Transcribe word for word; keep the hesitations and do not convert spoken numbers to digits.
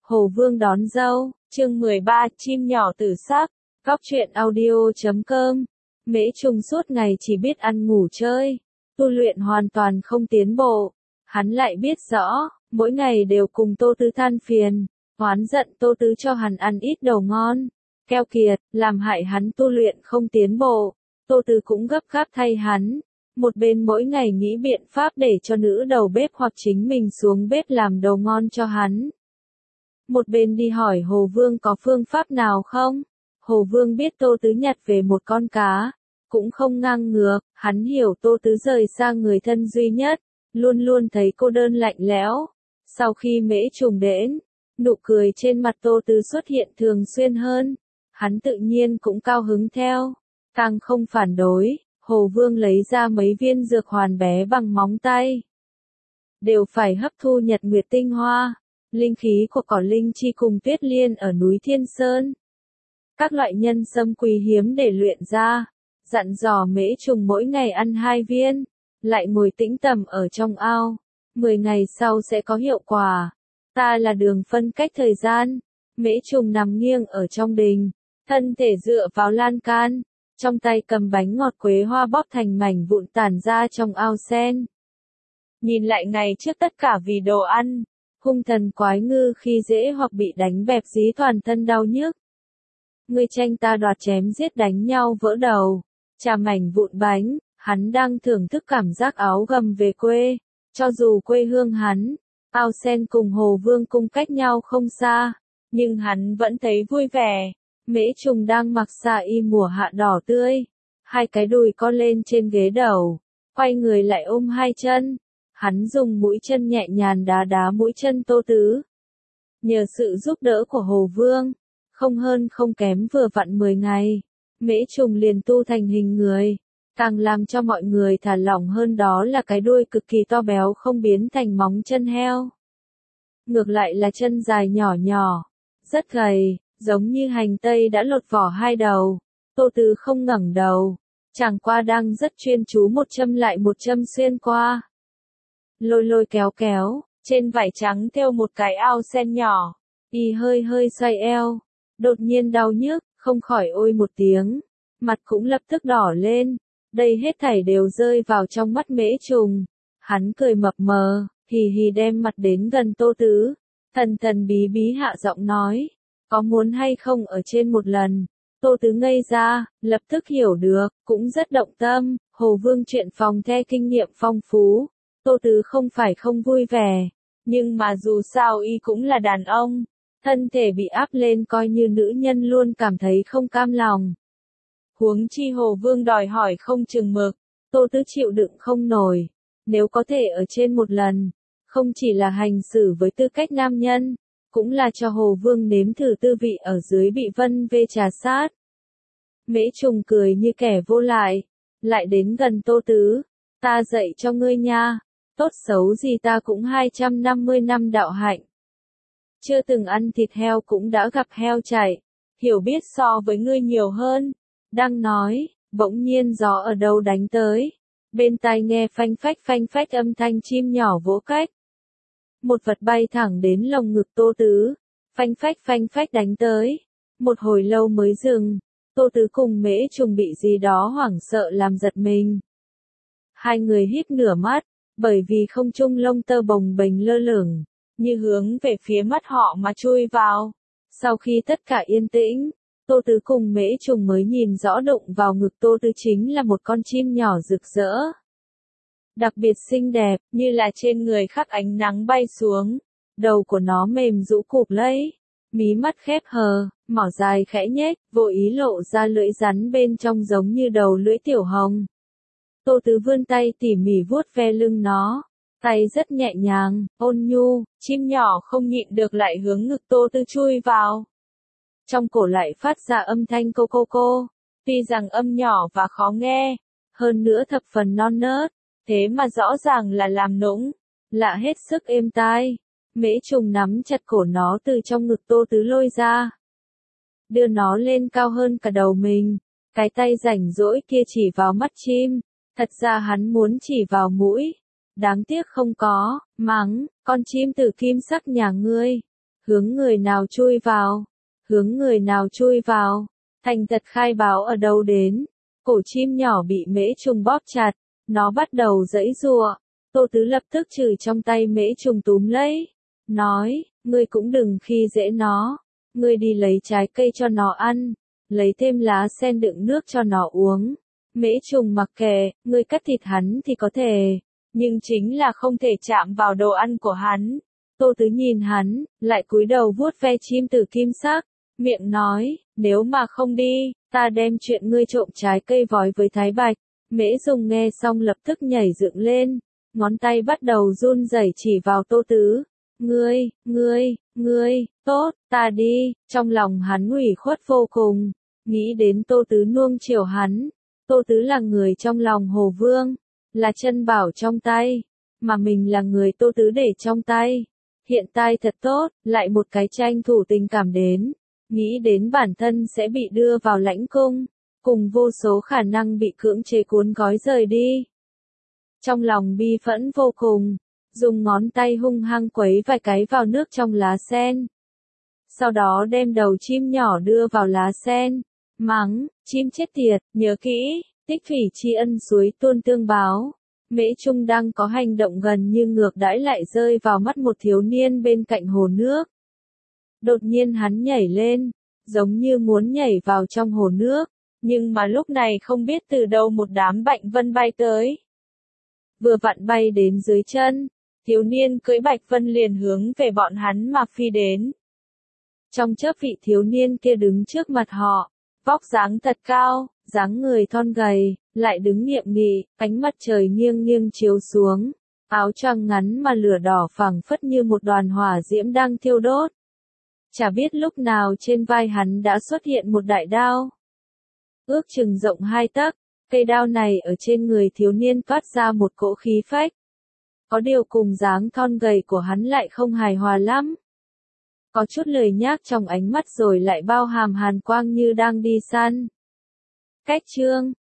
Hồ Vương đón dâu, chương mười ba, chim nhỏ tử sắc, góc truyện audio chấm com. Mễ Trùng suốt ngày chỉ biết ăn ngủ chơi, tu luyện hoàn toàn không tiến bộ. Hắn lại biết rõ, mỗi ngày đều cùng Tô Tứ than phiền, oán giận Tô Tứ cho hắn ăn ít đồ ngon, keo kiệt, làm hại hắn tu luyện không tiến bộ. Tô Tứ cũng gấp gáp thay hắn, một bên mỗi ngày nghĩ biện pháp để cho nữ đầu bếp hoặc chính mình xuống bếp làm đồ ngon cho hắn. Một bên đi hỏi Hồ Vương có phương pháp nào không? Hồ Vương biết Tô Tứ nhặt về một con cá, cũng không ngang ngược, hắn hiểu Tô Tứ rời xa người thân duy nhất, luôn luôn thấy cô đơn lạnh lẽo. Sau khi Mễ Trùng đến, nụ cười trên mặt Tô Tứ xuất hiện thường xuyên hơn, hắn tự nhiên cũng cao hứng theo, càng không phản đối. Hồ Vương lấy ra mấy viên dược hoàn bé bằng móng tay, đều phải hấp thu nhật nguyệt tinh hoa, linh khí của cỏ linh chi cùng tuyết liên ở núi Thiên Sơn. Các loại nhân sâm quý hiếm để luyện ra, dặn dò Mễ Trùng mỗi ngày ăn hai viên, lại ngồi tĩnh tầm ở trong ao, mười ngày sau sẽ có hiệu quả. Ta là Đường phân cách thời gian. Mễ Trùng nằm nghiêng ở trong đình, thân thể dựa vào lan can, trong tay cầm bánh ngọt quế hoa bóp thành mảnh vụn tản ra trong ao sen. Nhìn lại ngày trước tất cả vì đồ ăn, hung thần quái ngư khi dễ hoặc bị đánh bẹp dí toàn thân đau nhức. Ngươi tranh ta đoạt chém giết đánh nhau vỡ đầu, chà mảnh vụn bánh, hắn đang thưởng thức cảm giác áo gầm về quê. Cho dù quê hương hắn, ao sen cùng Hồ Vương cung cách nhau không xa, nhưng hắn vẫn thấy vui vẻ. Mễ Trùng đang mặc sa y mùa hạ đỏ tươi, hai cái đùi co lên trên ghế đầu, quay người lại ôm hai chân. Hắn dùng mũi chân nhẹ nhàng đá đá mũi chân Tô Tứ. Nhờ sự giúp đỡ của Hồ Vương, không hơn không kém vừa vặn mười ngày, Mễ Trùng liền tu thành hình người. Càng làm cho mọi người thả lỏng hơn đó là cái đuôi cực kỳ to béo không biến thành móng chân heo. Ngược lại là chân dài nhỏ nhỏ, rất gầy, giống như hành tây đã lột vỏ hai đầu. Tô Tứ không ngẩng đầu, chẳng qua đang rất chuyên chú một châm lại một châm xuyên qua. Lôi lôi kéo kéo, trên vải trắng thêu một cái ao sen nhỏ, y hơi hơi xoay eo, đột nhiên đau nhức, không khỏi ôi một tiếng, mặt cũng lập tức đỏ lên. Đây hết thảy đều rơi vào trong mắt Mễ Trùng, hắn cười mập mờ, hì hì đem mặt đến gần Tô Tứ, thần thần bí bí hạ giọng nói, có muốn hay không ở trên một lần. Tô Tứ ngây ra, lập tức hiểu được, cũng rất động tâm. Hồ Vương chuyện phòng the kinh nghiệm phong phú, Tô Tứ không phải không vui vẻ, nhưng mà dù sao y cũng là đàn ông, thân thể bị áp lên coi như nữ nhân luôn cảm thấy không cam lòng. Huống chi Hồ Vương đòi hỏi không chừng mực, Tô Tứ chịu đựng không nổi. Nếu có thể ở trên một lần, không chỉ là hành xử với tư cách nam nhân, cũng là cho Hồ Vương nếm thử tư vị ở dưới bị vân vê trà sát. Mễ Trùng cười như kẻ vô lại, lại đến gần Tô Tứ, ta dạy cho ngươi nha, tốt xấu gì ta cũng hai trăm năm mươi năm đạo hạnh. Chưa từng ăn thịt heo cũng đã gặp heo chạy, hiểu biết so với ngươi nhiều hơn. Đang nói, bỗng nhiên gió ở đâu đánh tới, bên tai nghe phanh phách phanh phách âm thanh chim nhỏ vỗ cách. Một vật bay thẳng đến lồng ngực Tô Tứ, phanh phách phanh phách đánh tới, một hồi lâu mới dừng. Tô Tứ cùng Mễ Trùng bị gì đó hoảng sợ làm giật mình. Hai người híp nửa mắt, bởi vì không trung lông tơ bồng bềnh lơ lửng, như hướng về phía mắt họ mà chui vào. Sau khi tất cả yên tĩnh, Tô Tứ cùng Mễ Trùng mới nhìn rõ đụng vào ngực Tô Tứ chính là một con chim nhỏ rực rỡ. Đặc biệt xinh đẹp, như là trên người khắc ánh nắng bay xuống. Đầu của nó mềm rũ cụp lấy, mí mắt khép hờ, mỏ dài khẽ nhếch, vô ý lộ ra lưỡi rắn bên trong giống như đầu lưỡi tiểu hồng. Tô Tứ vươn tay tỉ mỉ vuốt ve lưng nó, tay rất nhẹ nhàng, ôn nhu, chim nhỏ không nhịn được lại hướng ngực Tô Tứ chui vào. Trong cổ lại phát ra âm thanh cô cô cô, tuy rằng âm nhỏ và khó nghe, hơn nữa thập phần non nớt, thế mà rõ ràng là làm nũng, lạ hết sức êm tai. Mễ Trùng nắm chặt cổ nó từ trong ngực Tô Tứ lôi ra, đưa nó lên cao hơn cả đầu mình, cái tay rảnh rỗi kia chỉ vào mắt chim, thật ra hắn muốn chỉ vào mũi, đáng tiếc không có, mắng, con chim tử kim sắc nhà ngươi, Hướng người nào chui vào? Hướng người nào chui vào? Thành thật khai báo ở đâu đến? Cổ chim nhỏ bị mễ trùng bóp chặt, nó bắt đầu giãy giụa. Tô Tứ lập tức chửi trong tay mễ trùng túm lấy, nói, ngươi cũng đừng khi dễ nó, ngươi đi lấy trái cây cho nó ăn, lấy thêm lá sen đựng nước cho nó uống. Mễ trùng mặc kệ, ngươi cắt thịt hắn thì có thể, nhưng chính là không thể chạm vào đồ ăn của hắn. Tô Tứ nhìn hắn, lại cúi đầu vuốt ve chim tử kim sắc, miệng nói, nếu mà không đi, ta đem chuyện ngươi trộm trái cây vói với Thái Bạch. Mễ Dùng nghe xong lập tức nhảy dựng lên, ngón tay bắt đầu run rẩy chỉ vào Tô Tứ. Ngươi, ngươi, ngươi, tốt, ta đi, trong lòng hắn ủy khuất vô cùng, nghĩ đến Tô Tứ nuông chiều hắn. Tô Tứ là người trong lòng Hồ Vương, là chân bảo trong tay, mà mình là người Tô Tứ để trong tay. Hiện tại thật tốt, lại một cái tranh thủ tình cảm đến, nghĩ đến bản thân sẽ bị đưa vào lãnh cung, cùng vô số khả năng bị cưỡng chế cuốn gói rời đi. Trong lòng bi phẫn vô cùng, dùng ngón tay hung hăng quấy vài cái vào nước trong lá sen. Sau đó đem đầu chim nhỏ đưa vào lá sen, mắng, chim chết tiệt, nhớ kỹ, tích thủy tri ân suối tuôn tương báo. Mễ Trung đang có hành động gần như ngược đãi lại rơi vào mắt một thiếu niên bên cạnh hồ nước. Đột nhiên hắn nhảy lên, giống như muốn nhảy vào trong hồ nước, nhưng mà lúc này không biết từ đâu một đám bạch vân bay tới. Vừa vặn bay đến dưới chân, thiếu niên cưỡi bạch vân liền hướng về bọn hắn mà phi đến. Trong chớp vị thiếu niên kia đứng trước mặt họ, vóc dáng thật cao, dáng người thon gầy, lại đứng nghiêm nghị, ánh mặt trời nghiêng nghiêng chiếu xuống, áo choàng ngắn mà lửa đỏ phảng phất như một đoàn hỏa diễm đang thiêu đốt. Chả biết lúc nào trên vai hắn đã xuất hiện một đại đao. Ước chừng rộng hai tấc, cây đao này ở trên người thiếu niên toát ra một cỗ khí phách. Có điều cùng dáng thon gầy của hắn lại không hài hòa lắm. Có chút lười nhác trong ánh mắt rồi lại bao hàm hàn quang như đang đi săn. Cách chương